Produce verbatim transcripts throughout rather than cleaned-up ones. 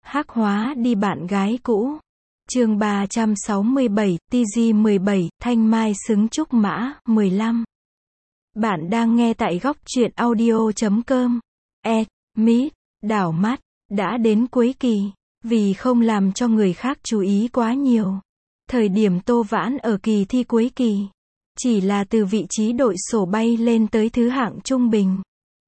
Hắc hóa đi bạn gái cũ. Chương ba trăm sáu mươi bảy, tê giê mười bảy, Thanh Mai xứng trúc mã, mười lăm. Bạn đang nghe tại góc truyện audio chấm com. Ed, Mít, đảo mắt, đã đến cuối kỳ. Vì không làm cho người khác chú ý quá nhiều. Thời điểm Tô Vãn ở kỳ thi cuối kỳ. Chỉ là từ vị trí đội sổ bay lên tới thứ hạng trung bình.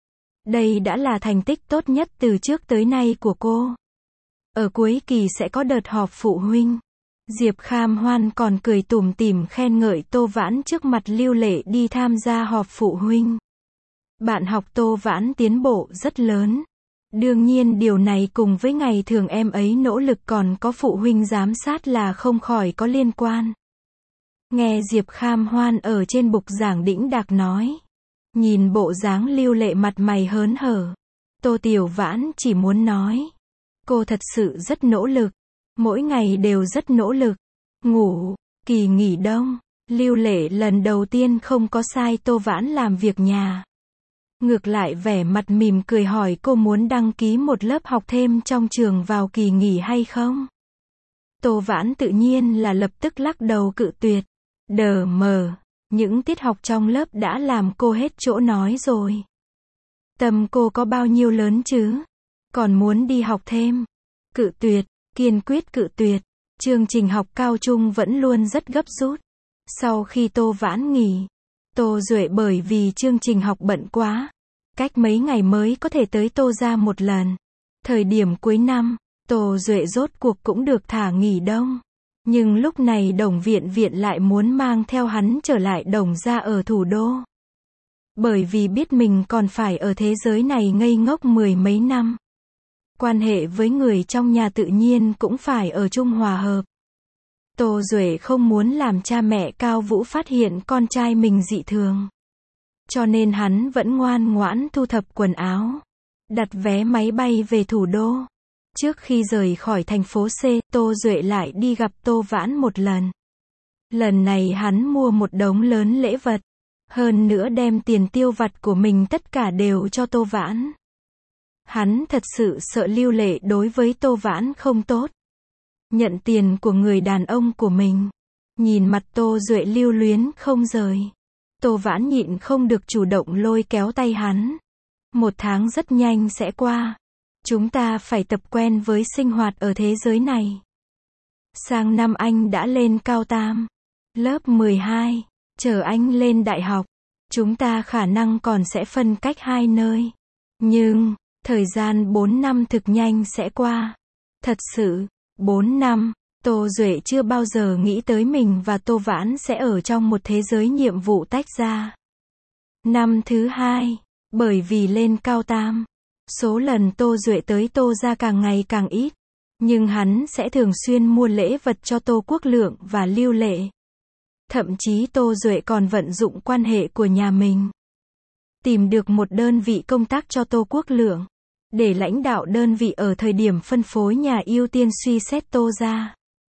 Đây đã là thành tích tốt nhất từ trước tới nay của cô. Ở cuối kỳ sẽ có đợt họp phụ huynh. Diệp Kham Hoan còn cười tủm tỉm khen ngợi Tô Vãn trước mặt Lưu Lệ đi tham gia họp phụ huynh. Bạn học Tô Vãn tiến bộ rất lớn. Đương nhiên điều này cùng với ngày thường em ấy nỗ lực còn có phụ huynh giám sát là không khỏi có liên quan. Nghe Diệp Kham Hoan ở trên bục giảng đĩnh đạc nói. Nhìn bộ dáng Lưu Lệ mặt mày hớn hở. Tô Tiểu Vãn chỉ muốn nói. Cô thật sự rất nỗ lực. Mỗi ngày đều rất nỗ lực. Ngủ, kỳ nghỉ đông. Lưu Lệ lần đầu tiên không có sai Tô Vãn làm việc nhà. Ngược lại vẻ mặt mỉm cười hỏi cô muốn đăng ký một lớp học thêm trong trường vào kỳ nghỉ hay không? Tô Vãn tự nhiên là lập tức lắc đầu cự tuyệt. Đờ mờ, những tiết học trong lớp đã làm cô hết chỗ nói rồi. Tâm cô có bao nhiêu lớn chứ? Còn muốn đi học thêm? Cự tuyệt, kiên quyết cự tuyệt. Chương trình học cao trung vẫn luôn rất gấp rút. Sau khi Tô Vãn nghỉ, Tô Duệ bởi vì chương trình học bận quá, cách mấy ngày mới có thể tới Tô ra một lần. Thời điểm cuối năm, Tô Duệ rốt cuộc cũng được thả nghỉ đông. Nhưng lúc này Đồng Viện Viện lại muốn mang theo hắn trở lại Đồng ra ở thủ đô. Bởi vì biết mình còn phải ở thế giới này ngây ngốc mười mấy năm. Quan hệ với người trong nhà tự nhiên cũng phải ở chung hòa hợp. Tô Duệ không muốn làm cha mẹ Cao Vũ phát hiện con trai mình dị thường. Cho nên hắn vẫn ngoan ngoãn thu thập quần áo. Đặt vé máy bay về thủ đô. Trước khi rời khỏi thành phố C, Tô Duệ lại đi gặp Tô Vãn một lần. Lần này hắn mua một đống lớn lễ vật. Hơn nữa đem tiền tiêu vặt của mình tất cả đều cho Tô Vãn. Hắn thật sự sợ Lưu Lệ đối với Tô Vãn không tốt. Nhận tiền của người đàn ông của mình. Nhìn mặt Tô Duệ lưu luyến không rời. Tô Vãn nhịn không được chủ động lôi kéo tay hắn. Một tháng rất nhanh sẽ qua. Chúng ta phải tập quen với sinh hoạt ở thế giới này. Sang năm anh đã lên cao tam. Lớp mười hai. Chờ anh lên đại học. Chúng ta khả năng còn sẽ phân cách hai nơi. Nhưng, thời gian bốn năm thực nhanh sẽ qua. Thật sự, bốn năm, Tô Duệ chưa bao giờ nghĩ tới mình và Tô Vãn sẽ ở trong một thế giới nhiệm vụ tách ra. Năm thứ hai, bởi vì lên cao tam, số lần Tô Duệ tới Tô ra càng ngày càng ít. Nhưng hắn sẽ thường xuyên mua lễ vật cho Tô Quốc Lượng và Lưu Lệ. Thậm chí Tô Duệ còn vận dụng quan hệ của nhà mình. Tìm được một đơn vị công tác cho Tô Quốc Lượng. Để lãnh đạo đơn vị ở thời điểm phân phối nhà ưu tiên suy xét Tô ra.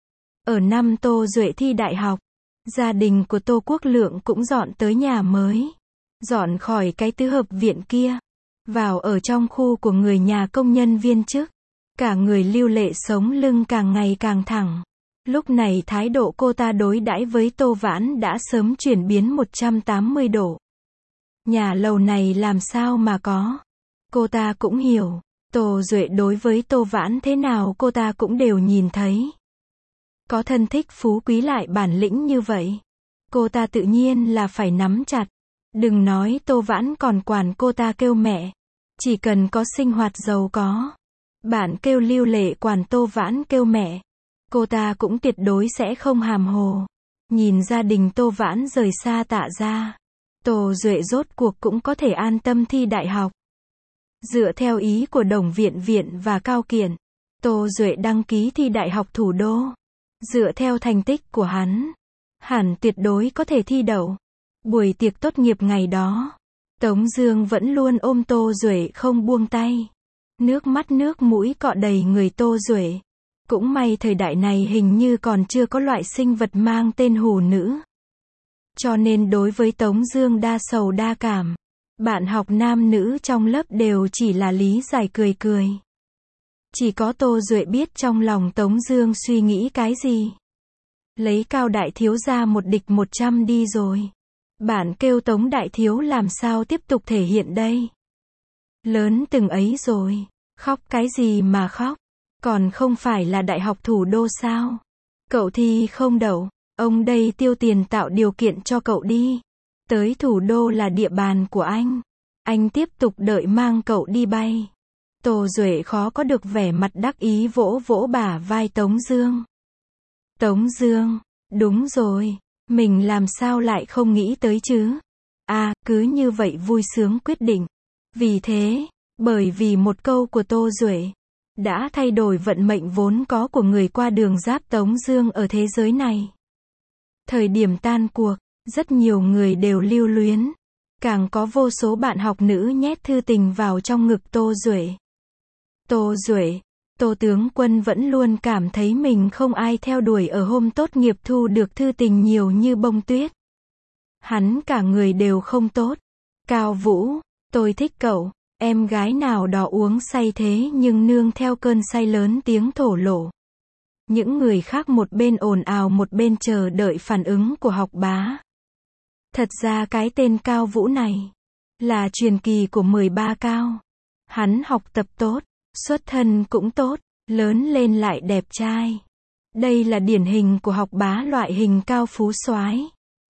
Ở năm Tô Duệ thi đại học, gia đình của Tô Quốc Lượng cũng dọn tới nhà mới. Dọn khỏi cái tứ hợp viện kia. Vào ở trong khu của người nhà công nhân viên chức. Cả người Lưu Lệ sống lưng càng ngày càng thẳng. Lúc này thái độ cô ta đối đãi với Tô Vãn đã sớm chuyển biến một trăm tám mươi độ. Nhà lầu này làm sao mà có. Cô ta cũng hiểu. Tô Duệ đối với Tô Vãn thế nào cô ta cũng đều nhìn thấy. Có thân thích phú quý lại bản lĩnh như vậy. Cô ta tự nhiên là phải nắm chặt. Đừng nói Tô Vãn còn quản cô ta kêu mẹ. Chỉ cần có sinh hoạt giàu có. Bạn kêu Lưu Lệ quản Tô Vãn kêu mẹ. Cô ta cũng tuyệt đối sẽ không hàm hồ. Nhìn gia đình Tô Vãn rời xa Tạ ra. Tô Duệ rốt cuộc cũng có thể an tâm thi đại học. Dựa theo ý của Đồng Viện Viện và Cao Kiện, Tô Duệ đăng ký thi đại học thủ đô. Dựa theo thành tích của hắn, hẳn tuyệt đối có thể thi đậu. Buổi tiệc tốt nghiệp ngày đó, Tống Dương vẫn luôn ôm Tô Duệ không buông tay. Nước mắt nước mũi cọ đầy người Tô Duệ. Cũng may thời đại này hình như còn chưa có loại sinh vật mang tên hủ nữ. Cho nên đối với Tống Dương đa sầu đa cảm. Bạn học nam nữ trong lớp đều chỉ là lý giải cười cười. Chỉ có Tô Duệ biết trong lòng Tống Dương suy nghĩ cái gì. Lấy Cao đại thiếu ra một địch một trăm đi rồi. Bạn kêu Tống đại thiếu làm sao tiếp tục thể hiện đây? Lớn từng ấy rồi, khóc cái gì mà khóc? Còn không phải là đại học thủ đô sao? Cậu thi không đậu, ông đây tiêu tiền tạo điều kiện cho cậu đi. Tới thủ đô là địa bàn của anh. Anh tiếp tục đợi mang cậu đi bay. Tô Duệ khó có được vẻ mặt đắc ý vỗ vỗ bả vai Tống Dương. Tống Dương, đúng rồi, mình làm sao lại không nghĩ tới chứ? À, cứ như vậy vui sướng quyết định. Vì thế, bởi vì một câu của Tô Duệ, đã thay đổi vận mệnh vốn có của người qua đường giáp Tống Dương ở thế giới này. Thời điểm tan cuộc, rất nhiều người đều lưu luyến. Càng có vô số bạn học nữ nhét thư tình vào trong ngực Tô Duệ. Tô Duệ, Tô tướng quân vẫn luôn cảm thấy mình không ai theo đuổi ở hôm tốt nghiệp thu được thư tình nhiều như bông tuyết. Hắn cả người đều không tốt. Cao Vũ, tôi thích cậu. Em gái nào đó uống say thế nhưng nương theo cơn say lớn tiếng thổ lộ. Những người khác một bên ồn ào một bên chờ đợi phản ứng của học bá. Thật ra cái tên Cao Vũ này là truyền kỳ của mười ba Cao. Hắn học tập tốt, xuất thân cũng tốt, lớn lên lại đẹp trai. Đây là điển hình của học bá loại hình cao phú soái.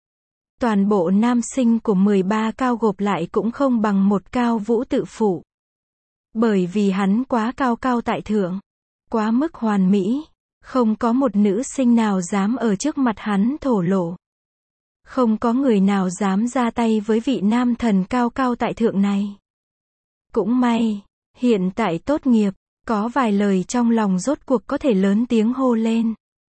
Toàn bộ nam sinh của mười ba Cao gộp lại cũng không bằng một Cao Vũ tự phụ. Bởi vì hắn quá cao cao tại thượng, quá mức hoàn mỹ, không có một nữ sinh nào dám ở trước mặt hắn thổ lộ. Không có người nào dám ra tay với vị nam thần cao cao tại thượng này. Cũng may, hiện tại tốt nghiệp, có vài lời trong lòng rốt cuộc có thể lớn tiếng hô lên.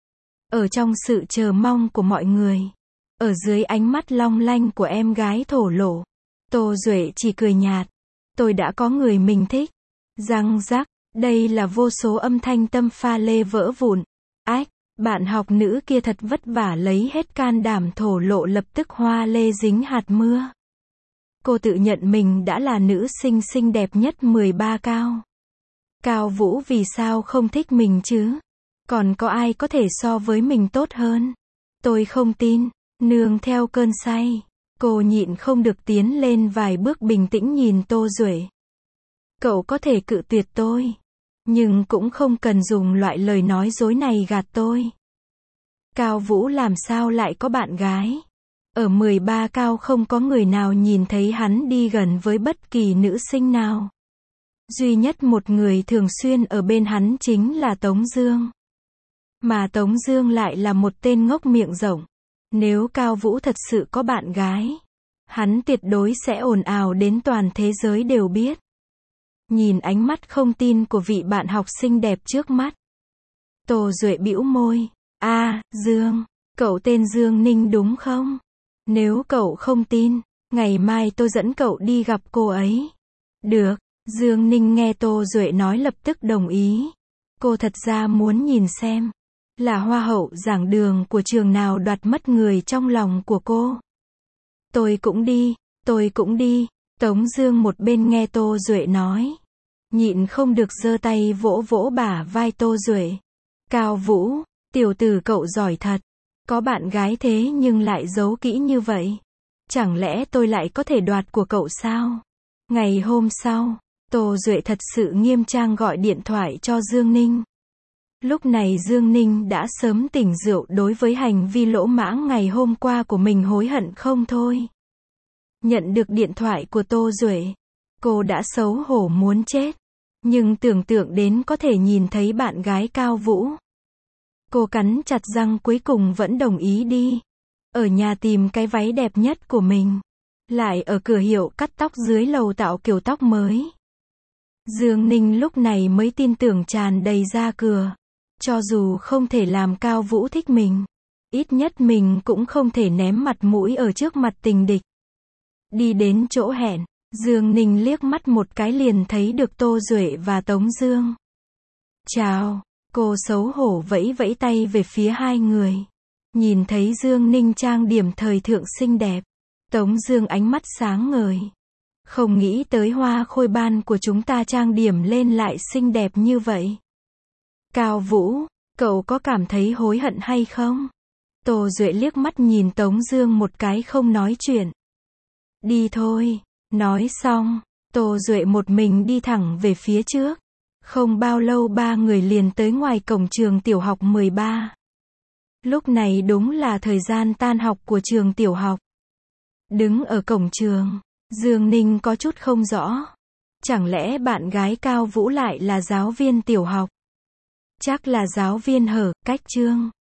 Ở trong sự chờ mong của mọi người, ở dưới ánh mắt long lanh của em gái thổ lộ, Tô Duệ chỉ cười nhạt. Tôi đã có người mình thích. Răng rắc, đây là vô số âm thanh tâm pha lê vỡ vụn. Ách, bạn học nữ kia thật vất vả lấy hết can đảm thổ lộ lập tức hoa lê dính hạt mưa. Cô tự nhận mình đã là nữ sinh xinh đẹp nhất mười ba Cao. Cao Vũ vì sao không thích mình chứ? Còn có ai có thể so với mình tốt hơn? Tôi không tin. Nương theo cơn say, cô nhịn không được tiến lên vài bước bình tĩnh nhìn Tô Duệ. Cậu có thể cự tuyệt tôi, nhưng cũng không cần dùng loại lời nói dối này gạt tôi. Cao Vũ làm sao lại có bạn gái? Ở mười ba Cao không có người nào nhìn thấy hắn đi gần với bất kỳ nữ sinh nào. Duy nhất một người thường xuyên ở bên hắn chính là Tống Dương. Mà Tống Dương lại là một tên ngốc miệng rộng. Nếu Cao Vũ thật sự có bạn gái, hắn tuyệt đối sẽ ồn ào đến toàn thế giới đều biết. Nhìn ánh mắt không tin của vị bạn học xinh đẹp trước mắt, Tô Duệ bĩu môi. A, à, Dương, cậu tên Dương Ninh đúng không? Nếu cậu không tin, ngày mai tôi dẫn cậu đi gặp cô ấy. Được, Dương Ninh nghe Tô Duệ nói lập tức đồng ý. Cô thật ra muốn nhìn xem, là hoa hậu giảng đường của trường nào đoạt mất người trong lòng của cô. Tôi cũng đi, tôi cũng đi. Tống Dương một bên nghe Tô Duệ nói, nhịn không được giơ tay vỗ vỗ bả vai Tô Duệ. Cao Vũ, tiểu tử cậu giỏi thật. Có bạn gái thế nhưng lại giấu kỹ như vậy. Chẳng lẽ tôi lại có thể đoạt của cậu sao? Ngày hôm sau, Tô Duệ thật sự nghiêm trang gọi điện thoại cho Dương Ninh. Lúc này Dương Ninh đã sớm tỉnh rượu, đối với hành vi lỗ mãng ngày hôm qua của mình hối hận không thôi. Nhận được điện thoại của Tô Duệ, cô đã xấu hổ muốn chết. Nhưng tưởng tượng đến có thể nhìn thấy bạn gái Cao Vũ, cô cắn chặt răng cuối cùng vẫn đồng ý đi. Ở nhà tìm cái váy đẹp nhất của mình, lại ở cửa hiệu cắt tóc dưới lầu tạo kiểu tóc mới. Dương Ninh lúc này mới tin tưởng tràn đầy ra cửa. Cho dù không thể làm Cao Vũ thích mình, ít nhất mình cũng không thể ném mặt mũi ở trước mặt tình địch. Đi đến chỗ hẹn, Dương Ninh liếc mắt một cái liền thấy được Tô Duệ và Tống Dương. Chào, cô xấu hổ vẫy vẫy tay về phía hai người. Nhìn thấy Dương Ninh trang điểm thời thượng xinh đẹp, Tống Dương ánh mắt sáng ngời. Không nghĩ tới hoa khôi ban của chúng ta trang điểm lên lại xinh đẹp như vậy. Cao Vũ, cậu có cảm thấy hối hận hay không? Tô Duệ liếc mắt nhìn Tống Dương một cái không nói chuyện. Đi thôi. Nói xong, Tô Duệ một mình đi thẳng về phía trước. Không bao lâu ba người liền tới ngoài cổng trường tiểu học mười ba. Lúc này đúng là thời gian tan học của trường tiểu học. Đứng ở cổng trường, Dương Ninh có chút không rõ. Chẳng lẽ bạn gái Cao Vũ lại là giáo viên tiểu học? Chắc là giáo viên Hở, Cách Trương.